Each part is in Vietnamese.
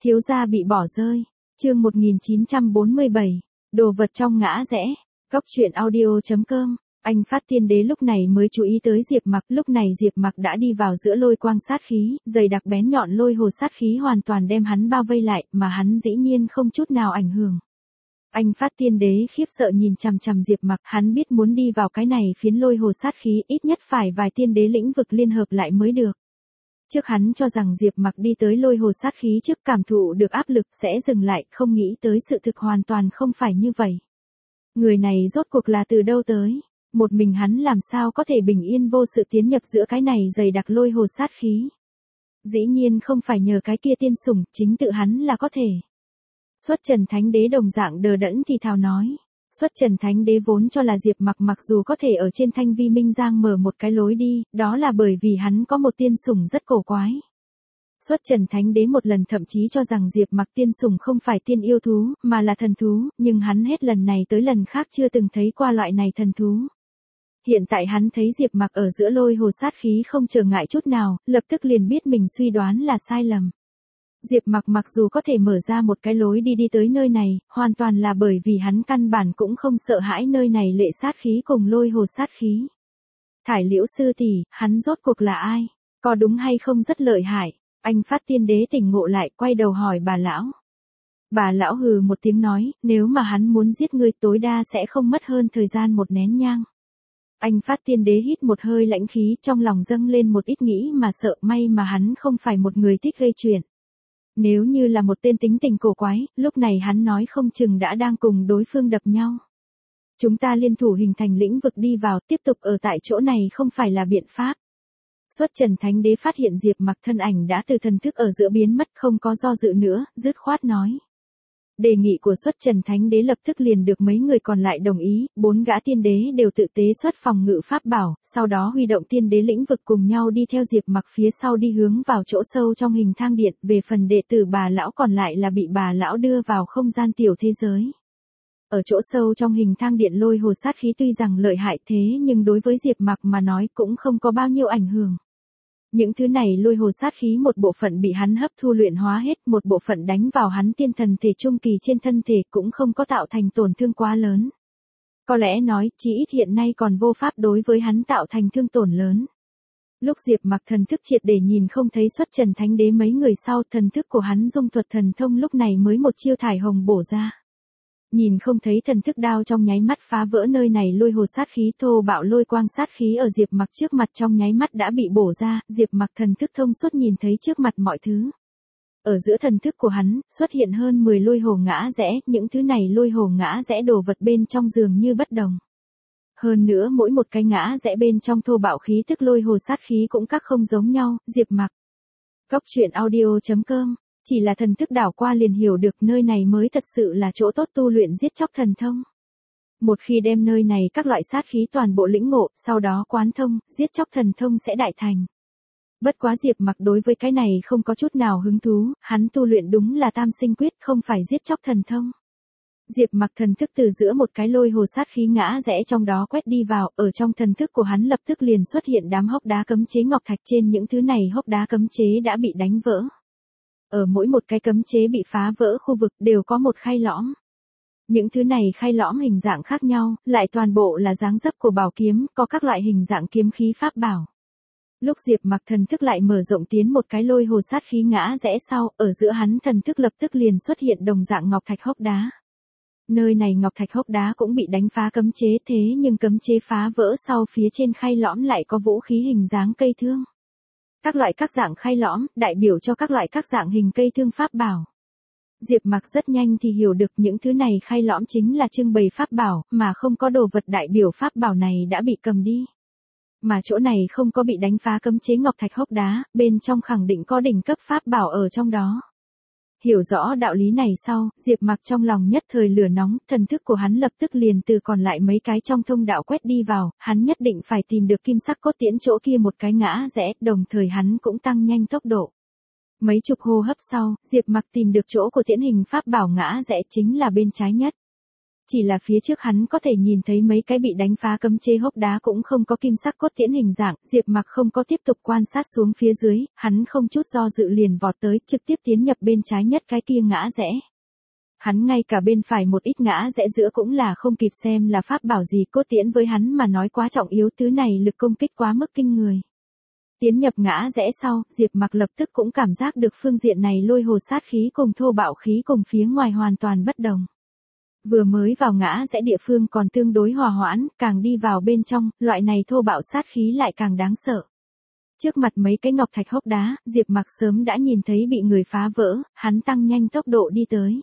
Thiếu gia bị bỏ rơi. Chương 1947. Đồ vật trong ngã rẽ. Góc truyện audio.com. Anh Phát Tiên Đế lúc này mới chú ý tới Diệp Mặc, lúc này Diệp Mặc đã đi vào giữa lôi quang sát khí, dày đặc bén nhọn lôi hồ sát khí hoàn toàn đem hắn bao vây lại, mà hắn dĩ nhiên không chút nào ảnh hưởng. Anh Phát Tiên Đế khiếp sợ nhìn chằm chằm Diệp Mặc, hắn biết muốn đi vào cái này phiến lôi hồ sát khí, ít nhất phải vài tiên đế lĩnh vực liên hợp lại mới được. Trước hắn cho rằng Diệp Mặc đi tới lôi hồ sát khí trước cảm thụ được áp lực sẽ dừng lại, không nghĩ tới sự thực hoàn toàn không phải như vậy. Người này rốt cuộc là từ đâu tới? Một mình hắn làm sao có thể bình yên vô sự tiến nhập giữa cái này dày đặc lôi hồ sát khí? Dĩ nhiên không phải nhờ cái kia tiên sủng, chính tự hắn là có thể. Xuất Trần Thánh Đế đồng dạng đờ đẫn thì thào nói. Xuất Trần Thánh Đế vốn cho là Diệp Mặc mặc dù có thể ở trên Thanh Vi Minh Giang mở một cái lối đi, đó là bởi vì hắn có một tiên sủng rất cổ quái. Xuất Trần Thánh Đế một lần thậm chí cho rằng Diệp Mặc tiên sủng không phải tiên yêu thú, mà là thần thú, nhưng hắn hết lần này tới lần khác chưa từng thấy qua loại này thần thú. Hiện tại hắn thấy Diệp Mặc ở giữa lôi hồ sát khí không trở ngại chút nào, lập tức liền biết mình suy đoán là sai lầm. Diệp Mặc mặc dù có thể mở ra một cái lối đi tới nơi này, hoàn toàn là bởi vì hắn căn bản cũng không sợ hãi nơi này lệ sát khí cùng lôi hồ sát khí. Thải Liễu sư tỷ, hắn rốt cuộc là ai? Có đúng hay không rất lợi hại? Anh Phát Tiên Đế tỉnh ngộ lại, quay đầu hỏi bà lão. Bà lão hừ một tiếng nói, nếu mà hắn muốn giết ngươi tối đa sẽ không mất hơn thời gian một nén nhang. Anh Phát Tiên Đế hít một hơi lãnh khí, trong lòng dâng lên một ít nghĩ mà sợ, may mà hắn không phải một người thích gây chuyện. Nếu như là một tên tính tình cổ quái, lúc này hắn nói không chừng đã đang cùng đối phương đập nhau. Chúng ta liên thủ hình thành lĩnh vực đi vào, tiếp tục ở tại chỗ này không phải là biện pháp. Xuất Trần Thánh Đế phát hiện Diệp Mặc thân ảnh đã từ thần thức ở giữa biến mất, không có do dự nữa, dứt khoát nói. Đề nghị của Xuất Trần Thánh Đế lập tức liền được mấy người còn lại đồng ý, 4 gã tiên đế đều tự tế xuất phòng ngự pháp bảo, sau đó huy động tiên đế lĩnh vực cùng nhau đi theo Diệp Mặc phía sau đi hướng vào chỗ sâu trong hình thang điện, về phần đệ tử bà lão còn lại là bị bà lão đưa vào không gian tiểu thế giới. Ở chỗ sâu trong hình thang điện lôi hồ sát khí tuy rằng lợi hại thế nhưng đối với Diệp Mặc mà nói cũng không có bao nhiêu ảnh hưởng. Những thứ này lôi hồ sát khí một bộ phận bị hắn hấp thu luyện hóa hết, một bộ phận đánh vào hắn tiên thần thể trung kỳ trên thân thể cũng không có tạo thành tổn thương quá lớn. Có lẽ nói, chí ít hiện nay còn vô pháp đối với hắn tạo thành thương tổn lớn. Lúc Diệp Mặc thần thức triệt để nhìn không thấy Xuất Trần Thánh Đế mấy người sau, thần thức của hắn dung thuật thần thông lúc này mới một chiêu thải hồng bổ ra. Nhìn không thấy thần thức đao trong nháy mắt phá vỡ nơi này lôi hồ sát khí thô bạo lôi quang sát khí ở Diệp Mặc trước mặt trong nháy mắt đã bị bổ ra, Diệp Mặc thần thức thông suốt nhìn thấy trước mặt mọi thứ. Ở giữa thần thức của hắn, xuất hiện hơn 10 lôi hồ ngã rẽ, những thứ này lôi hồ ngã rẽ đồ vật bên trong dường như bất đồng. Hơn nữa mỗi một cái ngã rẽ bên trong thô bạo khí tức lôi hồ sát khí cũng các không giống nhau, Diệp Mặc. Góc truyện audio.com. Chỉ là thần thức đảo qua liền hiểu được nơi này mới thật sự là chỗ tốt tu luyện giết chóc thần thông. Một khi đem nơi này các loại sát khí toàn bộ lĩnh ngộ, sau đó quán thông, giết chóc thần thông sẽ đại thành. Bất quá Diệp Mặc đối với cái này không có chút nào hứng thú, hắn tu luyện đúng là tam sinh quyết không phải giết chóc thần thông. Diệp Mặc thần thức từ giữa một cái lôi hồ sát khí ngã rẽ trong đó quét đi vào, ở trong thần thức của hắn lập tức liền xuất hiện đám hốc đá cấm chế ngọc thạch, trên những thứ này hốc đá cấm chế đã bị đánh vỡ. Ở mỗi một cái cấm chế bị phá vỡ khu vực đều có một khay lõm. Những thứ này khay lõm hình dạng khác nhau, lại toàn bộ là dáng dấp của bảo kiếm, có các loại hình dạng kiếm khí pháp bảo. Lúc Diệp Mặc thần thức lại mở rộng tiến một cái lôi hồ sát khí ngã rẽ sau, ở giữa hắn thần thức lập tức liền xuất hiện đồng dạng ngọc thạch hốc đá. Nơi này ngọc thạch hốc đá cũng bị đánh phá cấm chế thế nhưng cấm chế phá vỡ sau phía trên khay lõm lại có vũ khí hình dáng cây thương. Các loại các dạng khay lõm, đại biểu cho các loại các dạng hình cây thương pháp bảo. Diệp Mặc rất nhanh thì hiểu được những thứ này khay lõm chính là trưng bày pháp bảo, mà không có đồ vật đại biểu pháp bảo này đã bị cầm đi. Mà chỗ này không có bị đánh phá cấm chế ngọc thạch hốc đá, bên trong khẳng định có đỉnh cấp pháp bảo ở trong đó. Hiểu rõ đạo lý này sau, Diệp Mặc trong lòng nhất thời lửa nóng, thần thức của hắn lập tức liền từ còn lại mấy cái trong thông đạo quét đi vào, hắn nhất định phải tìm được kim sắc cốt tiễn chỗ kia một cái ngã rẽ, đồng thời hắn cũng tăng nhanh tốc độ. Mấy chục hô hấp sau, Diệp Mặc tìm được chỗ của tiễn hình pháp bảo ngã rẽ chính là bên trái nhất. Chỉ là phía trước hắn có thể nhìn thấy mấy cái bị đánh phá cấm chế hốc đá cũng không có kim sắc cốt tiễn hình dạng, Diệp Mặc không có tiếp tục quan sát xuống phía dưới, hắn không chút do dự liền vọt tới, trực tiếp tiến nhập bên trái nhất cái kia ngã rẽ. Hắn ngay cả bên phải một ít ngã rẽ giữa cũng là không kịp xem là pháp bảo gì, cốt tiễn với hắn mà nói quá trọng yếu, thứ này lực công kích quá mức kinh người. Tiến nhập ngã rẽ sau, Diệp Mặc lập tức cũng cảm giác được phương diện này lôi hồ sát khí cùng thô bạo khí cùng phía ngoài hoàn toàn bất đồng. Vừa mới vào ngã rẽ địa phương còn tương đối hòa hoãn, càng đi vào bên trong, loại này thô bạo sát khí lại càng đáng sợ. Trước mặt mấy cái ngọc thạch hốc đá, Diệp Mặc sớm đã nhìn thấy bị người phá vỡ, hắn tăng nhanh tốc độ đi tới.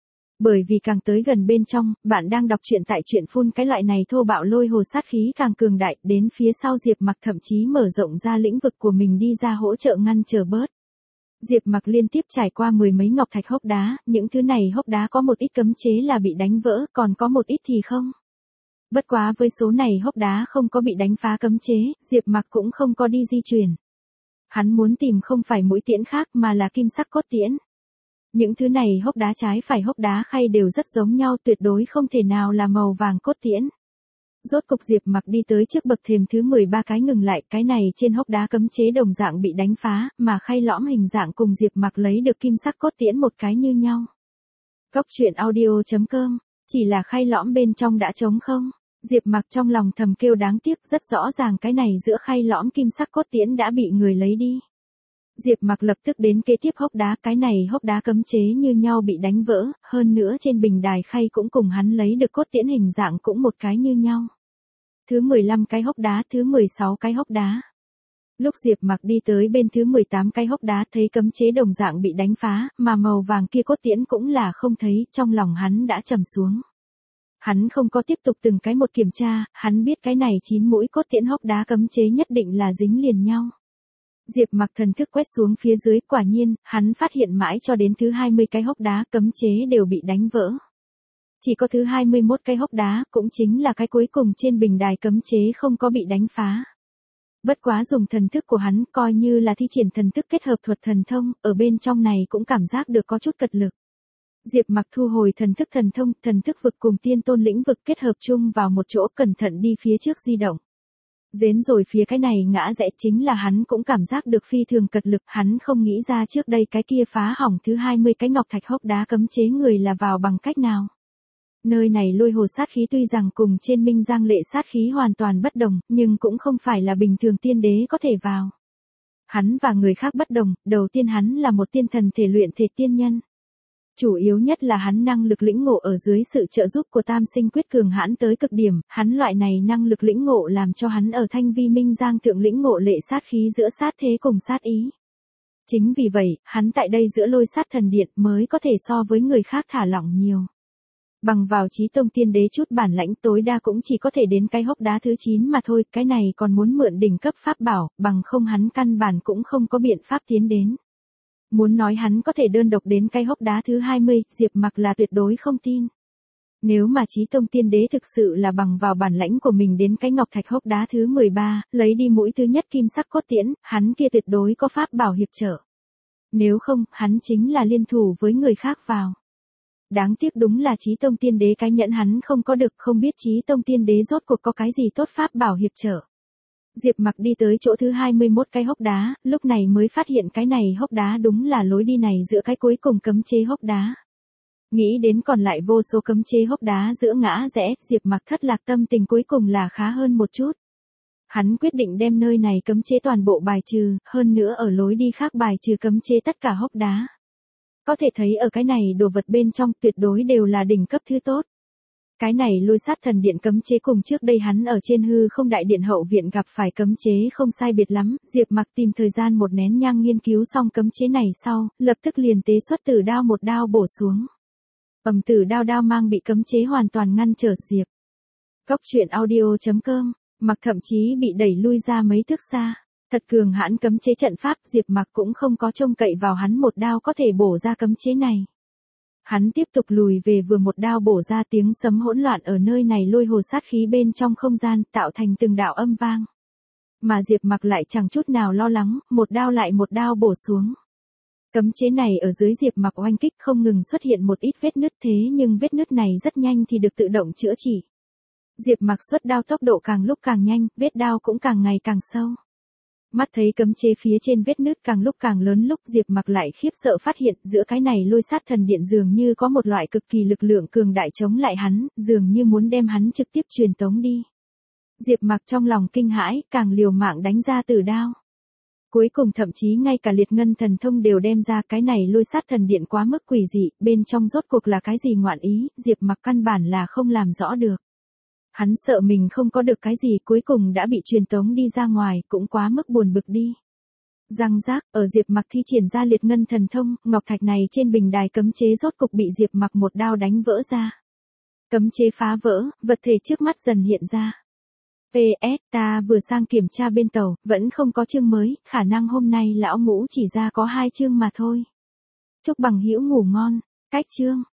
Bởi vì càng tới gần bên trong, bạn đang đọc truyện tại truyện phun, cái loại này thô bạo lôi hồ sát khí càng cường đại, đến phía sau Diệp Mặc thậm chí mở rộng ra lĩnh vực của mình đi ra hỗ trợ ngăn trở bớt. Diệp Mặc liên tiếp trải qua mười mấy ngọc thạch hốc đá, những thứ này hốc đá có một ít cấm chế là bị đánh vỡ, còn có một ít thì không. Bất quá với số này hốc đá không có bị đánh phá cấm chế, Diệp Mặc cũng không có đi di chuyển. Hắn muốn tìm không phải mũi tiễn khác mà là kim sắc cốt tiễn. Những thứ này hốc đá trái phải hốc đá khay đều rất giống nhau, tuyệt đối không thể nào là màu vàng cốt tiễn. Rốt cục Diệp Mặc đi tới trước bậc thềm thứ 13 cái ngừng lại, cái này trên hốc đá cấm chế đồng dạng bị đánh phá, mà khay lõm hình dạng cùng Diệp Mặc lấy được kim sắc cốt tiễn một cái như nhau. Góc truyện audio.com, chỉ là khay lõm bên trong đã trống không. Diệp Mặc trong lòng thầm kêu đáng tiếc, rất rõ ràng cái này giữa khay lõm kim sắc cốt tiễn đã bị người lấy đi. Diệp Mặc lập tức đến kế tiếp hốc đá, cái này hốc đá cấm chế như nhau bị đánh vỡ, hơn nữa trên bình đài khay cũng cùng hắn lấy được cốt tiễn hình dạng cũng một cái như nhau. Thứ 15 cái hốc đá, thứ 16 cái hốc đá. Lúc Diệp Mặc đi tới bên thứ 18 cái hốc đá, thấy cấm chế đồng dạng bị đánh phá, mà màu vàng kia cốt tiễn cũng là không thấy, trong lòng hắn đã trầm xuống. Hắn không có tiếp tục từng cái một kiểm tra, hắn biết cái này 9 mũi cốt tiễn hốc đá cấm chế nhất định là dính liền nhau. Diệp Mặc thần thức quét xuống phía dưới, quả nhiên, hắn phát hiện mãi cho đến thứ 20 cái hốc đá cấm chế đều bị đánh vỡ. Chỉ có thứ 21 cái hốc đá, cũng chính là cái cuối cùng trên bình đài cấm chế không có bị đánh phá. Bất quá dùng thần thức của hắn, coi như là thi triển thần thức kết hợp thuật thần thông, ở bên trong này cũng cảm giác được có chút cật lực. Diệp Mặc thu hồi thần thức thần thông, thần thức vực cùng tiên tôn lĩnh vực kết hợp chung vào một chỗ, cẩn thận đi phía trước di động. Đến rồi phía cái này ngã rẽ, chính là hắn cũng cảm giác được phi thường cật lực, hắn không nghĩ ra trước đây cái kia phá hỏng thứ 20 cái ngọc thạch hốc đá cấm chế người là vào bằng cách nào. Nơi này lôi hồ sát khí tuy rằng cùng trên Minh Giang lệ sát khí hoàn toàn bất đồng, nhưng cũng không phải là bình thường tiên đế có thể vào. Hắn và người khác bất đồng, đầu tiên hắn là một tiên thần thể luyện thể tiên nhân. Chủ yếu nhất là hắn năng lực lĩnh ngộ ở dưới sự trợ giúp của Tam Sinh Quyết cường hãn tới cực điểm, hắn loại này năng lực lĩnh ngộ làm cho hắn ở Thanh Vi Minh Giang thượng lĩnh ngộ lệ sát khí giữa sát thế cùng sát ý. Chính vì vậy, hắn tại đây giữa lôi sát thần điện mới có thể so với người khác thả lỏng nhiều. Bằng vào Chí Tông tiên đế chút bản lãnh tối đa cũng chỉ có thể đến cái hốc đá thứ 9 mà thôi, cái này còn muốn mượn đỉnh cấp pháp bảo, bằng không hắn căn bản cũng không có biện pháp tiến đến. Muốn nói hắn có thể đơn độc đến cái hốc đá thứ 20, Diệp Mặc là tuyệt đối không tin. Nếu mà Chí Tông tiên đế thực sự là bằng vào bản lãnh của mình đến cái ngọc thạch hốc đá thứ 13, lấy đi mũi thứ nhất kim sắc cốt tiễn, hắn kia tuyệt đối có pháp bảo hiệp trợ. Nếu không, hắn chính là liên thủ với người khác vào. Đáng tiếc đúng là Chí Tông tiên đế cái nhẫn hắn không có được, không biết Chí Tông tiên đế rốt cuộc có cái gì tốt pháp bảo hiệp trợ. Diệp Mặc đi tới chỗ thứ 21 cái hốc đá, lúc này mới phát hiện cái này hốc đá đúng là lối đi này giữa cái cuối cùng cấm chế hốc đá. Nghĩ đến còn lại vô số cấm chế hốc đá giữa ngã rẽ, Diệp Mặc thất lạc, tâm tình cuối cùng là khá hơn một chút. Hắn quyết định đem nơi này cấm chế toàn bộ bài trừ, hơn nữa ở lối đi khác bài trừ cấm chế tất cả hốc đá. Có thể thấy ở cái này đồ vật bên trong tuyệt đối đều là đỉnh cấp thứ tốt. Cái này lôi sát thần điện cấm chế cùng trước đây hắn ở trên hư không đại điện hậu viện gặp phải cấm chế không sai biệt lắm, Diệp Mặc tìm thời gian một nén nhang nghiên cứu xong cấm chế này sau, lập tức liền tế xuất tử đao một đao bổ xuống. Tử đao mang bị cấm chế hoàn toàn ngăn trở Diệp. Góc truyện audio.com, Mặc thậm chí bị đẩy lui ra mấy thước xa. Thật cường hãn cấm chế trận pháp, Diệp Mặc cũng không có trông cậy vào hắn một đao có thể bổ ra cấm chế này. Hắn tiếp tục lùi về, vừa một đao bổ ra, tiếng sấm hỗn loạn ở nơi này lôi hồ sát khí bên trong không gian, tạo thành từng đạo âm vang. Mà Diệp Mặc lại chẳng chút nào lo lắng, một đao lại một đao bổ xuống. Cấm chế này ở dưới Diệp Mặc oanh kích không ngừng xuất hiện một ít vết nứt thế nhưng vết nứt này rất nhanh thì được tự động chữa trị. Diệp Mặc xuất đao tốc độ càng lúc càng nhanh, vết đao cũng càng ngày càng sâu. Mắt thấy cấm chế phía trên vết nứt càng lúc càng lớn lúc Diệp Mặc lại khiếp sợ phát hiện giữa cái này lôi sát thần điện dường như có một loại cực kỳ lực lượng cường đại chống lại hắn, dường như muốn đem hắn trực tiếp truyền tống đi. Diệp Mặc trong lòng kinh hãi, càng liều mạng đánh ra tử đao. Cuối cùng thậm chí ngay cả liệt ngân thần thông đều đem ra, cái này lôi sát thần điện quá mức quỷ dị, bên trong rốt cuộc là cái gì ngoạn ý, Diệp Mặc căn bản là không làm rõ được. Hắn sợ mình không có được cái gì cuối cùng đã bị truyền tống đi ra ngoài cũng quá mức buồn bực đi. Răng rác, ở Diệp Mặc thi triển ra liệt ngân thần thông, ngọc thạch này trên bình đài cấm chế rốt cục bị Diệp Mặc một đao đánh vỡ ra. Cấm chế phá vỡ, vật thể trước mắt dần hiện ra. PS, ta vừa sang kiểm tra bên tàu, vẫn không có chương mới, khả năng hôm nay lão ngũ chỉ ra có 2 chương mà thôi. Chúc bằng hữu ngủ ngon, cách chương.